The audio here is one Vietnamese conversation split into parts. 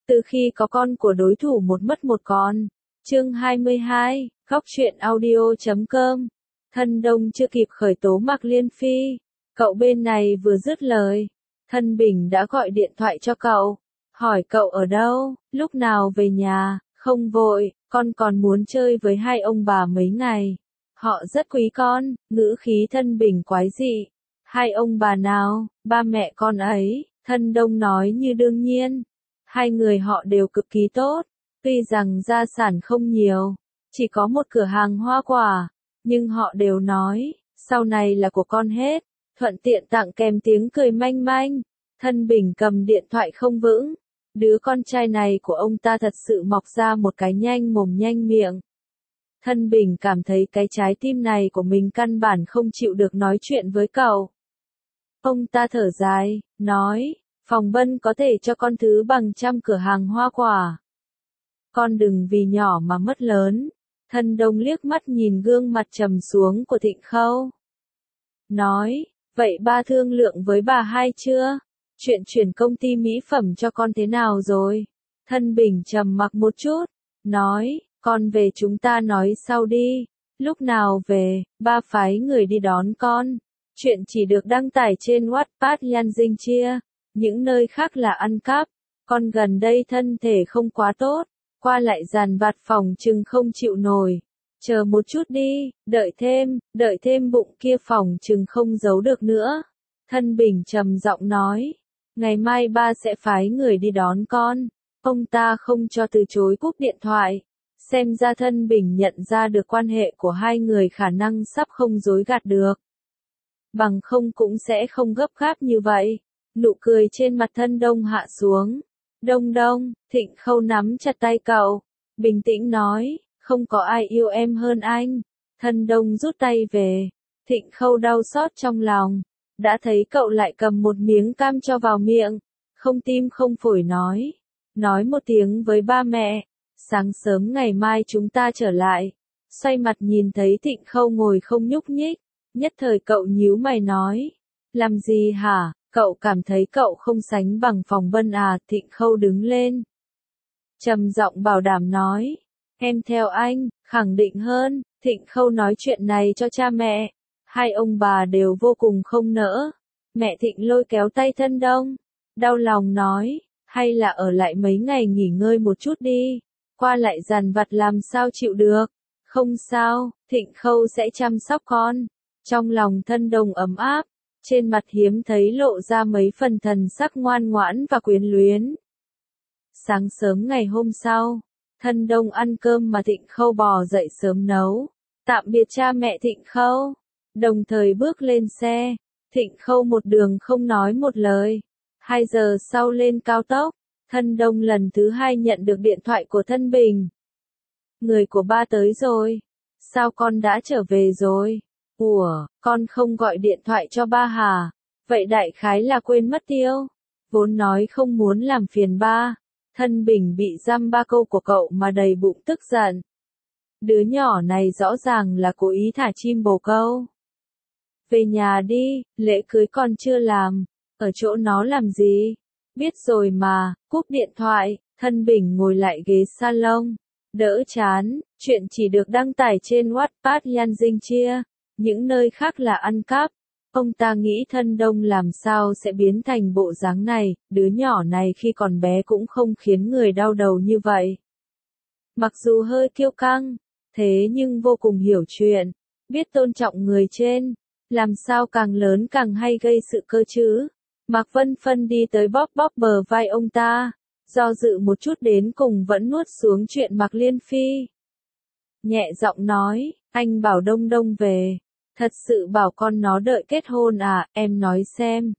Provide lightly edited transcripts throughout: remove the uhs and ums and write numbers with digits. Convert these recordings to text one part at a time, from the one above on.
Từ khi có con của đối thủ một mất một con. Chương 22, Góc truyện audio.com. Thân Đông chưa kịp khởi tố Mạc Liên Phi. Cậu bên này vừa dứt lời. Thân Bình đã gọi điện thoại cho cậu. Hỏi cậu ở đâu, lúc nào về nhà, không vội, con còn muốn chơi với hai ông bà mấy ngày. Họ rất quý con, ngữ khí Thân Bình quái dị. Hai ông bà nào, ba mẹ con ấy, Thân Đông nói như đương nhiên. Hai người họ đều cực kỳ tốt, tuy rằng gia sản không nhiều, chỉ có một cửa hàng hoa quả, nhưng họ đều nói, sau này là của con hết, thuận tiện tặng kèm tiếng cười manh manh. Thân Bình cầm điện thoại không vững, đứa con trai này của ông ta thật sự mọc ra một cái nhanh mồm nhanh miệng. Thân Bình cảm thấy cái trái tim này của mình căn bản không chịu được nói chuyện với cậu. Ông ta thở dài, nói, Phòng Bân có thể cho con thứ bằng 100 cửa hàng hoa quả. Con đừng vì nhỏ mà mất lớn. Thân Đông liếc mắt nhìn gương mặt trầm xuống của Thịnh Khâu. Nói, vậy ba thương lượng với bà hai chưa? Chuyện chuyển công ty mỹ phẩm cho con thế nào rồi? Thân Bình trầm mặc một chút, nói, con về chúng ta nói sau đi. Lúc nào về, ba phái người đi đón con. Chuyện chỉ được đăng tải trên Wattpad Yan Dinh Chia. Những nơi khác là ăn cắp. Con gần đây thân thể không quá tốt, qua lại dàn vặt phòng chừng không chịu nổi. Chờ một chút đi, đợi thêm bụng kia phòng chừng không giấu được nữa. Thân Bình trầm giọng nói, ngày mai ba sẽ phái người đi đón con. Ông ta không cho từ chối cúp điện thoại. Xem ra Thân Bình nhận ra được quan hệ của hai người khả năng sắp không dối gạt được. Bằng không cũng sẽ không gấp gáp như vậy. Nụ cười trên mặt Thân Đông hạ xuống. Đông, Thịnh Khâu nắm chặt tay cậu, bình tĩnh nói, không có ai yêu em hơn anh. Thân Đông rút tay về. Thịnh Khâu đau xót trong lòng. Đã thấy cậu lại cầm một miếng cam cho vào miệng. Không tim không phổi nói một tiếng với ba mẹ. Sáng sớm ngày mai chúng ta trở lại. Xoay mặt nhìn thấy Thịnh Khâu ngồi không nhúc nhích. Nhất thời cậu nhíu mày nói. Làm gì hả? Cậu cảm thấy cậu không sánh bằng Phòng Bân à? Thịnh Khâu đứng lên. Trầm giọng bảo đảm nói. Em theo anh, khẳng định hơn. Thịnh Khâu nói chuyện này cho cha mẹ. Hai ông bà đều vô cùng không nỡ. Mẹ Thịnh lôi kéo tay Thân Đông. Đau lòng nói. Hay là ở lại mấy ngày nghỉ ngơi một chút đi. Qua lại dằn vặt làm sao chịu được. Không sao, Thịnh Khâu sẽ chăm sóc con. Trong lòng Thân Đông ấm áp. Trên mặt hiếm thấy lộ ra mấy phần thần sắc ngoan ngoãn và quyến luyến. Sáng sớm ngày hôm sau, Thân Đông ăn cơm mà Thịnh Khâu bò dậy sớm nấu. Tạm biệt cha mẹ Thịnh Khâu. Đồng thời bước lên xe. Thịnh Khâu một đường không nói một lời. 2 giờ sau lên cao tốc, Thân Đông lần thứ 2 nhận được điện thoại của Thân Bình. Người của ba tới rồi. Sao con đã trở về rồi? Ủa, con không gọi điện thoại cho ba hả? Vậy đại khái là quên mất tiêu. Vốn nói không muốn làm phiền ba. Thân Bình bị dăm ba câu của cậu mà đầy bụng tức giận. Đứa nhỏ này rõ ràng là cố ý thả chim bồ câu. Về nhà đi, lễ cưới còn chưa làm. Ở chỗ nó làm gì? Biết rồi mà, cúp điện thoại. Thân Bình ngồi lại ghế salon. Đỡ chán, chuyện chỉ được đăng tải trên Wattpad Yan Dinh Chia. Những nơi khác là ăn cắp. Ông ta nghĩ Thân Đông làm sao sẽ biến thành bộ dáng này, đứa nhỏ này khi còn bé cũng không khiến người đau đầu như vậy. Mặc dù hơi kiêu căng, thế nhưng vô cùng hiểu chuyện, biết tôn trọng người trên, làm sao càng lớn càng hay gây sự cơ chứ. Mạc Vân Phân đi tới bóp bóp bờ vai ông ta, do dự một chút đến cùng vẫn nuốt xuống chuyện Mạc Liên Phi. Nhẹ giọng nói, anh bảo Đông Đông về. Thật sự bảo con nó đợi kết hôn à, em nói xem.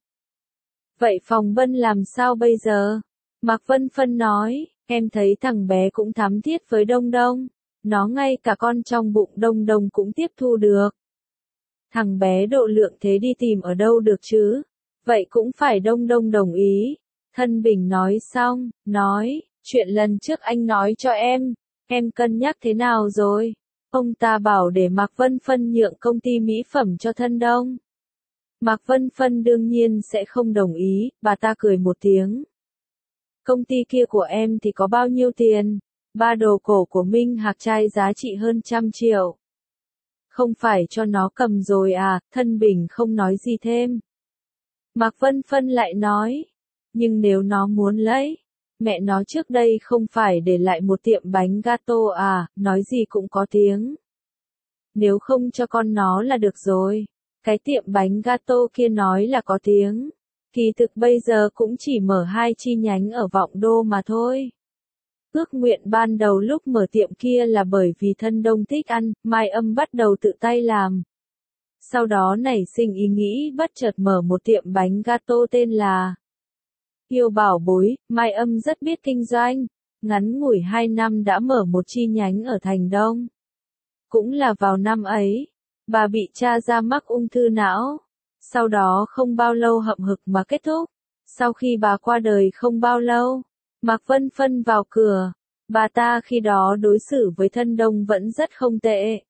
Vậy Phòng Bân làm sao bây giờ? Mạc Vân Phân nói, em thấy thằng bé cũng thắm thiết với Đông Đông. Nó ngay cả con trong bụng Đông Đông cũng tiếp thu được. Thằng bé độ lượng thế đi tìm ở đâu được chứ? Vậy cũng phải Đông Đông đồng ý. Thân Bình nói xong, nói, chuyện lần trước anh nói cho em cân nhắc thế nào rồi? Ông ta bảo để Mạc Vân Phân nhượng công ty mỹ phẩm cho Thân Đông. Mạc Vân Phân đương nhiên sẽ không đồng ý, bà ta cười một tiếng. công ty kia của em thì có bao nhiêu tiền? Ba đồ cổ của Minh Hạc trai giá trị hơn 100 triệu. Không phải cho nó cầm rồi à? Thân Bình không nói gì thêm. Mạc Vân Phân lại nói, nhưng nếu nó muốn lấy, mẹ nó trước đây không phải để lại một tiệm bánh gato à, nói gì cũng có tiếng. Nếu không cho con nó là được rồi. Cái tiệm bánh gato kia nói là có tiếng. Kỳ thực bây giờ cũng chỉ mở 2 chi nhánh ở Vọng Đô mà thôi. Ước nguyện ban đầu lúc mở tiệm kia là bởi vì thân Đông thích ăn, Mai Âm bắt đầu tự tay làm. Sau đó nảy sinh ý nghĩ bất chợt mở một tiệm bánh gato tên là Yêu Bảo Bối. Mai Âm rất biết kinh doanh, ngắn ngủi 2 năm đã mở một chi nhánh ở Thành Đông. Cũng là vào năm ấy, bà bị tra ra mắc ung thư não. Sau đó không bao lâu hậm hực mà kết thúc. Sau khi bà qua đời không bao lâu, Mạc Vân Phân vào cửa. Bà ta khi đó đối xử với thân Đông vẫn rất không tệ.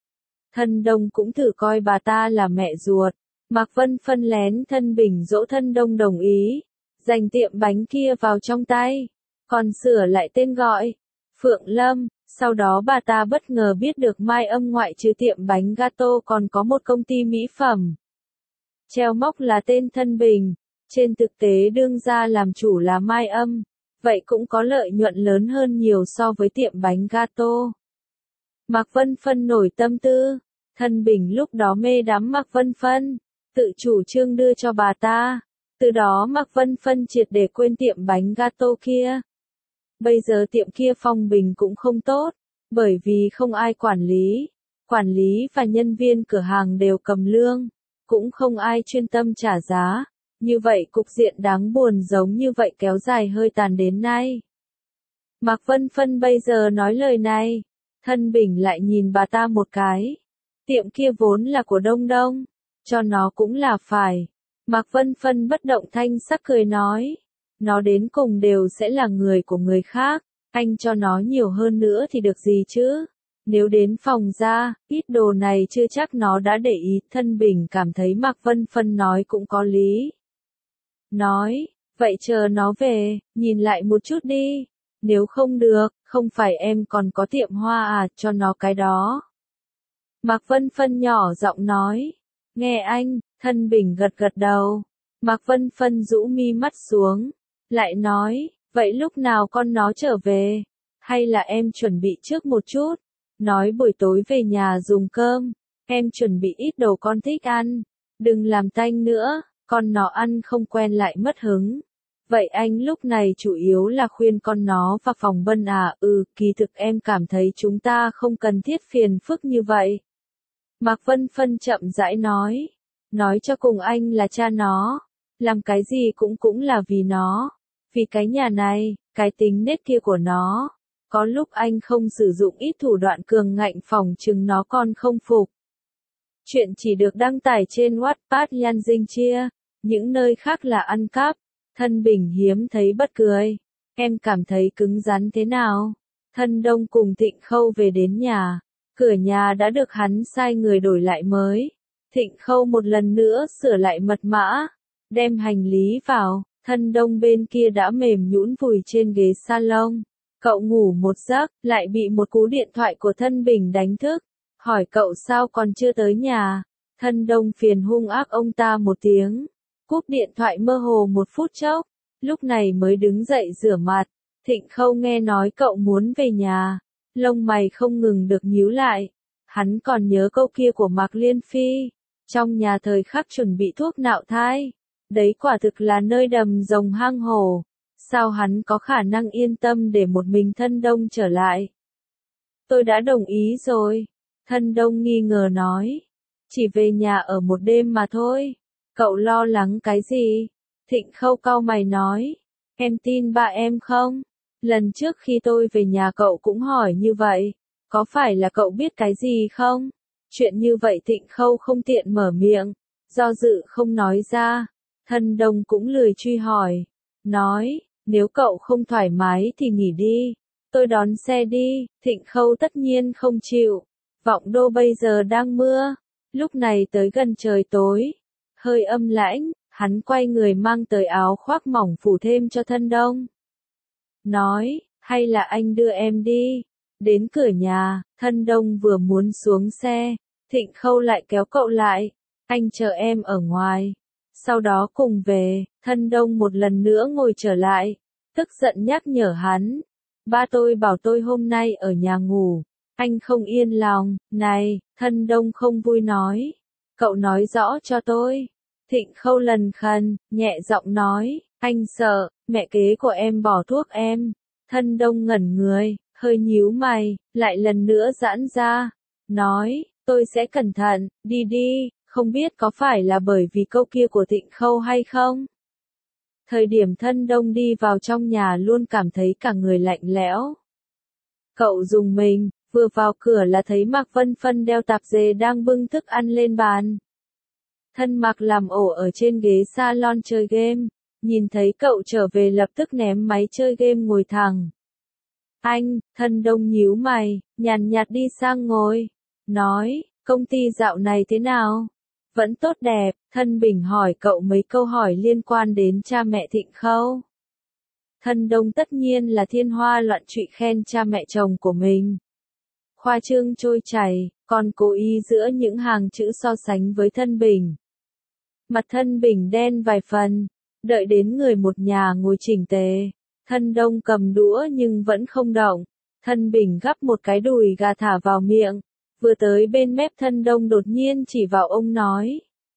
Thân Đông cũng thử coi bà ta là mẹ ruột. Mạc Vân Phân lén thân Bình dỗ thân Đông đồng ý, dành tiệm bánh kia vào trong tay, còn sửa lại tên gọi, Phượng Lâm. Sau đó bà ta bất ngờ biết được Mai Âm ngoại trừ tiệm bánh gato còn có một công ty mỹ phẩm. Treo móc là tên thân Bình, trên thực tế đương ra làm chủ là Mai Âm, vậy cũng có lợi nhuận lớn hơn nhiều so với tiệm bánh gato. Mạc Vân Phân nổi tâm tư, thân Bình lúc đó mê đắm Mạc Vân Phân, tự chủ trương đưa cho bà ta, từ đó Mạc Vân Phân triệt để quên tiệm bánh gato kia. Bây giờ tiệm kia phong bình cũng không tốt, bởi vì không ai quản lý và nhân viên cửa hàng đều cầm lương, cũng không ai chuyên tâm trả giá, như vậy cục diện đáng buồn giống như vậy kéo dài hơi tàn đến nay. Mạc Vân Phân bây giờ nói lời này, thân Bình lại nhìn bà ta một cái, tiệm kia vốn là của Đông Đông, cho nó cũng là phải. Mạc Vân Phân bất động thanh sắc cười nói, nó đến cùng đều sẽ là người của người khác, anh cho nó nhiều hơn nữa thì được gì chứ? Nếu đến phòng ra, ít đồ này chưa chắc nó đã để ý. Thân Bình cảm thấy Mạc Vân Phân nói cũng có lý. Nói, vậy chờ nó về, nhìn lại một chút đi. Nếu không được, không phải em còn có tiệm hoa à, cho nó cái đó. Mạc Vân Phân nhỏ giọng nói, nghe anh. Thân Bình gật gật đầu. Mạc Vân Phân rũ mi mắt xuống, lại nói, vậy lúc nào con nó trở về? Hay là em chuẩn bị trước một chút? Nói buổi tối về nhà dùng cơm, em chuẩn bị ít đồ con thích ăn. Đừng làm tanh nữa, con nó ăn không quen lại mất hứng. Vậy anh lúc này chủ yếu là khuyên con nó vào phòng Bân à? Kỳ thực em cảm thấy chúng ta không cần thiết phiền phức như vậy. Mạc Vân Phân chậm rãi nói cho cùng anh là cha nó, làm cái gì cũng là vì nó, vì cái nhà này, cái tính nết kia của nó. Có lúc anh không sử dụng ít thủ đoạn cường ngạnh phòng chừng nó còn không phục. Chuyện chỉ được đăng tải trên Wattpad Yan Dinh Chia, những nơi khác là ăn cắp. Thân Bình hiếm thấy bất cười. Em cảm thấy cứng rắn thế nào? Thân Đông cùng Thịnh Khâu về đến nhà, cửa nhà đã được hắn sai người đổi lại mới. Thịnh Khâu một lần nữa sửa lại mật mã, đem hành lý vào, thân Đông bên kia đã mềm nhũn vùi trên ghế salon. Cậu ngủ một giấc, lại bị một cú điện thoại của thân Bình đánh thức, hỏi cậu sao còn chưa tới nhà. Thân Đông phiền hung ác ông ta một tiếng, cúp điện thoại mơ hồ một phút chốc, lúc này mới đứng dậy rửa mặt. Thịnh Khâu nghe nói cậu muốn về nhà, lông mày không ngừng được nhíu lại. Hắn còn nhớ câu kia của Mạc Liên Phi, trong nhà thời khắc chuẩn bị thuốc nạo thai, đấy quả thực là nơi đầm rồng hang hổ. Sao hắn có khả năng yên tâm để một mình thân Đông trở lại? Tôi đã đồng ý rồi. Thân Đông nghi ngờ nói. Chỉ về nhà ở một đêm mà thôi. Cậu lo lắng cái gì? Thịnh Khâu cau mày nói. Em tin ba em không? Lần trước khi tôi về nhà cậu cũng hỏi như vậy. Có phải là cậu biết cái gì không? Chuyện như vậy Thịnh Khâu không tiện mở miệng. Do dự không nói ra. Thân Đông cũng lười truy hỏi. Nói. Nếu cậu không thoải mái thì nghỉ đi, tôi đón xe đi. Thịnh Khâu tất nhiên không chịu. Vọng Đô bây giờ đang mưa, lúc này tới gần trời tối, hơi âm lãnh, hắn quay người mang tới áo khoác mỏng phủ thêm cho thân Đông. nói, hay là anh đưa em đi. Đến cửa nhà, Thân Đông vừa muốn xuống xe, Thịnh Khâu lại kéo cậu lại, anh chờ em ở ngoài. Sau đó cùng về, Thân Đông một lần nữa ngồi trở lại, tức giận nhắc nhở hắn. Ba tôi bảo tôi hôm nay ở nhà ngủ, anh không yên lòng, này, Thân Đông không vui nói. Cậu nói rõ cho tôi. Thịnh Khâu lần khần, nhẹ giọng nói, anh sợ, mẹ kế của em bỏ thuốc em. Thân Đông ngẩn người, hơi nhíu mày, lại lần nữa giãn ra, nói, tôi sẽ cẩn thận, đi đi, không biết có phải là bởi vì câu kia của Thịnh Khâu hay không? Thời điểm Thân Đông đi vào trong nhà luôn cảm thấy cả người lạnh lẽo. Cậu dùng mình, vừa vào cửa là thấy Mạc Vân Phân đeo tạp dề đang bưng thức ăn lên bàn. Thân Mạc làm ổ ở trên ghế salon chơi game, nhìn thấy cậu trở về lập tức ném máy chơi game ngồi thẳng. Anh, Thân Đông nhíu mày, nhàn nhạt đi sang ngồi, nói, công ty dạo này thế nào? Vẫn tốt đẹp. Thân Bình hỏi cậu mấy câu hỏi liên quan đến cha mẹ Thịnh Khâu. Thân Đông tất nhiên là thiên hoa loạn trụy khen cha mẹ chồng của mình. Khoa trương trôi chảy, còn cố ý giữa những hàng chữ so sánh với Thân Bình. Mặt Thân Bình đen vài phần, đợi đến người một nhà ngồi chỉnh tề. Thân Đông cầm đũa nhưng vẫn không động. Thân Bình gắp một cái đùi gà thả vào miệng. Vừa tới bên mép Thân Đông đột nhiên chỉ vào ông nói.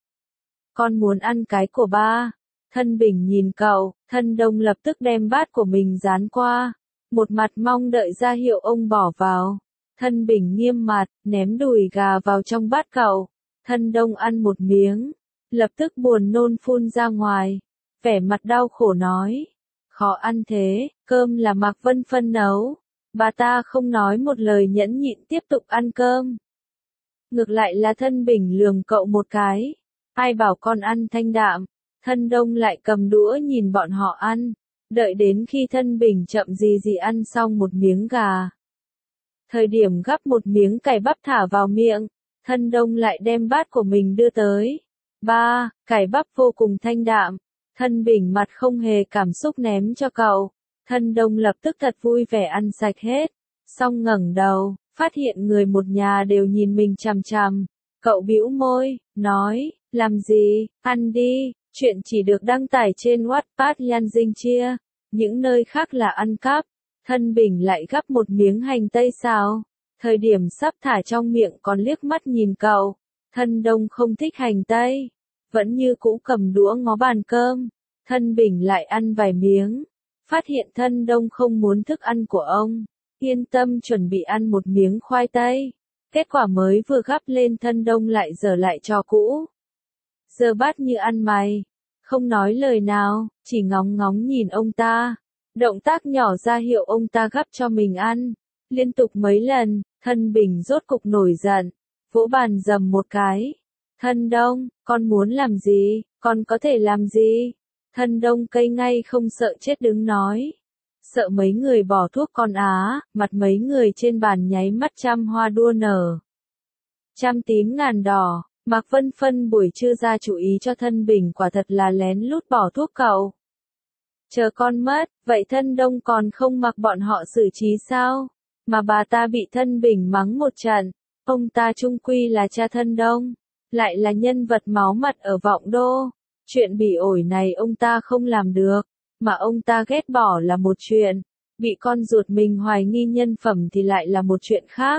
Con muốn ăn cái của ba. Thân Bình nhìn cậu, Thân Đông lập tức đem bát của mình dán qua. Một mặt mong đợi ra hiệu ông bỏ vào. Thân Bình nghiêm mặt, ném đùi gà vào trong bát cậu. Thân Đông ăn một miếng. Lập tức buồn nôn phun ra ngoài. Vẻ mặt đau khổ nói. Khó ăn thế, cơm là Mạc Vân Phân nấu. Bà ta không nói một lời nhẫn nhịn tiếp tục ăn cơm. Ngược lại là Thân Bình lườm cậu một cái. Ai bảo con ăn thanh đạm. Thân Đông lại cầm đũa nhìn bọn họ ăn. Đợi đến khi Thân Bình chậm gì ăn xong một miếng gà. Thời điểm gắp một miếng cải bắp thả vào miệng. Thân Đông lại đem bát của mình đưa tới. Ba, cải bắp vô cùng thanh đạm. Thân Bình mặt không hề cảm xúc ném cho cậu. Thân Đông lập tức thật vui vẻ ăn sạch hết. Xong ngẩng đầu, phát hiện người một nhà đều nhìn mình chằm chằm. Cậu bĩu môi, nói, làm gì, ăn đi, chuyện chỉ được đăng tải trên Wattpad Yan Dinh chia. Những nơi khác là ăn cắp. Thân Bình lại gắp một miếng hành tây xào. Thời điểm sắp thả trong miệng còn liếc mắt nhìn cậu. Thân Đông không thích hành tây. Vẫn như cũ cầm đũa ngó bàn cơm. Thân Bình lại ăn vài miếng. Phát hiện Thân Đông không muốn thức ăn của ông. Yên tâm chuẩn bị ăn một miếng khoai tây. Kết quả mới vừa gắp lên Thân Đông lại dở lại trò cũ. Giờ bát như ăn mày. Không nói lời nào, chỉ ngóng ngóng nhìn ông ta. Động tác nhỏ ra hiệu ông ta gắp cho mình ăn. Liên tục mấy lần, Thân Bình rốt cục nổi giận. Vỗ bàn dầm một cái. Thân Đông, con muốn làm gì, con có thể làm gì? Thân Đông cây ngay không sợ chết đứng nói. Sợ mấy người bỏ thuốc con á, mặt mấy người trên bàn nháy mắt trăm hoa đua nở. Trăm tím ngàn đỏ, Mạc Vân Phân buổi trưa ra chú ý cho Thân Bình quả thật là lén lút bỏ thuốc cậu. Chờ con mất, vậy Thân Đông còn không mặc bọn họ xử trí sao? Mà bà ta bị Thân Bình mắng một trận, ông ta chung quy là cha Thân Đông, lại là nhân vật máu mặt ở Vọng Đô. Chuyện bỉ ổi này ông ta không làm được, mà ông ta ghét bỏ là một chuyện, bị con ruột mình hoài nghi nhân phẩm thì lại là một chuyện khác.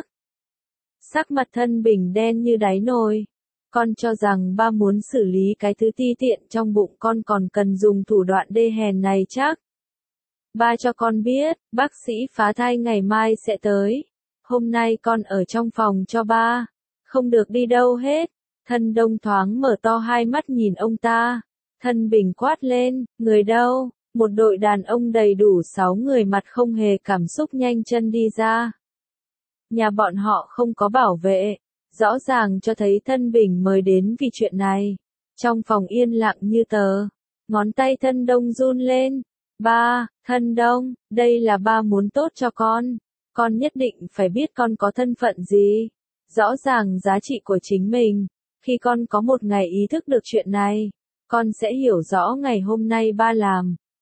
Sắc mặt Thân Bình đen như đáy nồi. Con cho rằng ba muốn xử lý cái thứ ti tiện trong bụng con còn cần dùng thủ đoạn đê hèn này chắc. Ba cho con biết, bác sĩ phá thai ngày mai sẽ tới. Hôm nay con ở trong phòng cho ba, không được đi đâu hết. Thân Đông thoáng mở to hai mắt nhìn ông ta. Thân Bình quát lên, người đâu? Một đội đàn ông đầy đủ 6 người mặt không hề cảm xúc nhanh chân đi ra. Nhà bọn họ không có bảo vệ. Rõ ràng cho thấy Thân Bình mời đến vì chuyện này. Trong phòng yên lặng như tờ. Ngón tay Thân Đông run lên. Ba, Thân Đông, đây là ba muốn tốt cho con. Con nhất định phải biết con có thân phận gì. Rõ ràng giá trị của chính mình. Khi con có một ngày ý thức được chuyện này, con sẽ hiểu rõ ngày hôm nay ba làm.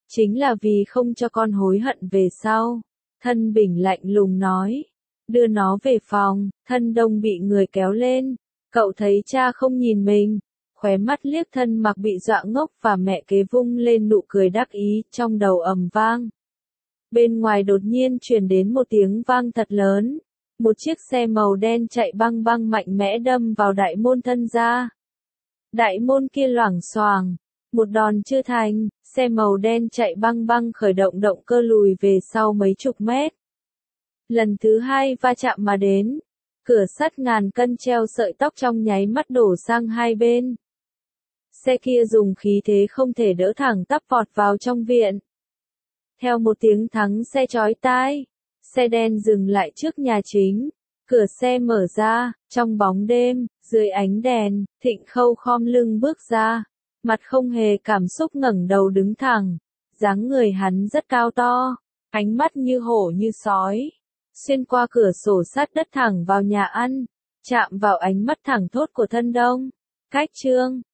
Chính là vì không cho con hối hận về sau. Thân Bình lạnh lùng nói. Đưa nó về phòng, Thân Đông bị người kéo lên. Cậu thấy cha không nhìn mình. Khóe mắt liếc Thân Mặc bị dọa ngốc và mẹ kế vung lên nụ cười đắc ý, trong đầu ầm vang. Bên ngoài đột nhiên truyền đến một tiếng vang thật lớn. Một chiếc xe màu đen chạy băng băng mạnh mẽ đâm vào đại môn Thân gia. Đại môn kia loảng xoảng. Một đòn chưa thành, xe màu đen chạy băng băng khởi động động cơ lùi về sau mấy chục mét. Lần thứ hai va chạm mà đến. Cửa sắt ngàn cân treo sợi tóc trong nháy mắt đổ sang hai bên. Xe kia dùng khí thế không thể đỡ thẳng tắp vọt vào trong viện. Theo một tiếng thắng xe chói tai, xe đen dừng lại trước nhà chính. Cửa xe mở ra, trong bóng đêm, dưới ánh đèn, Thịnh Khâu khom lưng bước ra. Mặt không hề cảm xúc ngẩng đầu đứng thẳng. Dáng người hắn rất cao to, ánh mắt như hổ như sói. Xuyên qua cửa sổ sát đất thẳng vào nhà ăn, chạm vào ánh mắt thẳng thốt của Thân Đông. Cách chương